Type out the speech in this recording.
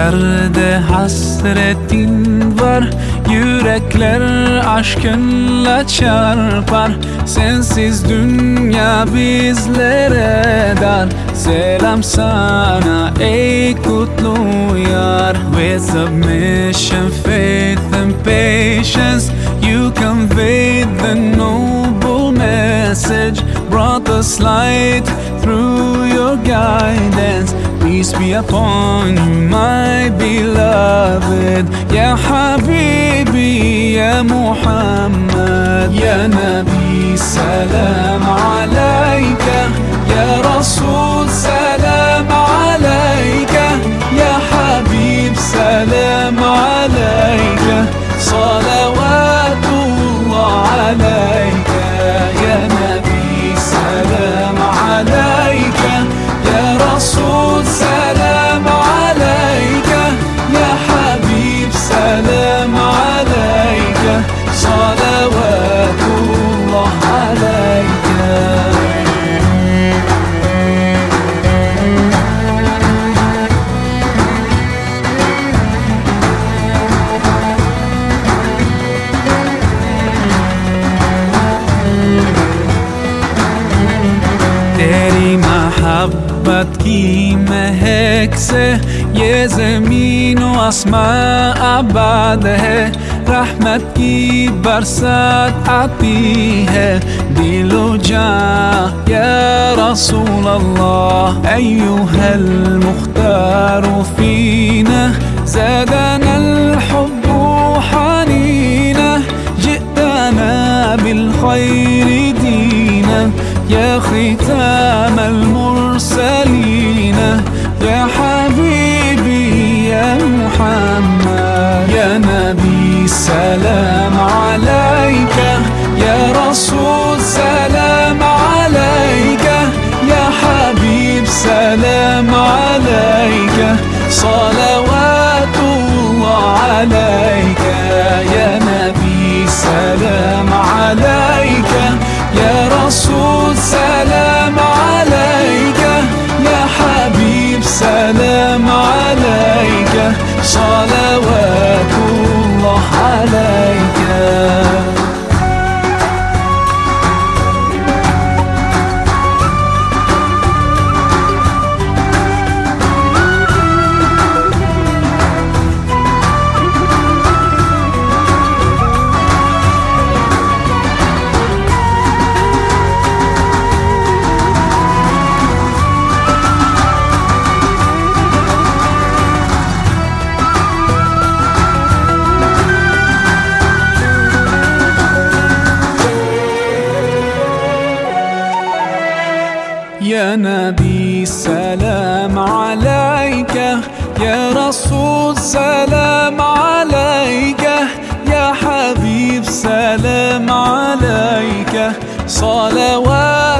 Kalplerde hasretin var, yürekler aşkınla çarpar. Sensiz dünya bizlere dar. Selam sana ey kutlu yar. With submission, faith and patience, you conveyed the noble message, brought us light through your guidance. Peace be upon you, my beloved. Ya Habibi, Ya Muhammad, Ya Nabi, salam alayka. Ya Rasul, salam alayka. Ya Habib, salam alayka. Salawatullah alayka. Ya Nabi, salam alayka. Ya Rasul, salam alayka. Ya Habib, salam alayka. Salawatullah alayka. तेरी मोहब्बत की महक से ये ज़मीन व आसमां आबाद है. रहमत की बरसात आती है दिलो जां या रसूल अल्लाह. अय्युहल मुख्तार फीना ज़ादना الحب حنينا. جئتنا بالخير دينا يا ختام المرسلين. يا حبيبي يا محمد يا نبي سلام عليك. يا رسول سلام عليك. يا حبيب سلام عليك. صلوات الله عليك. يا نبي سلام عليك. يا رسول سلام عليك. يا حبيب سلام عليك. صلوات الله عليك. يا نبي سلام عليك. يا رسول سلام عليك. يا حبيب سلام عليك. صلوات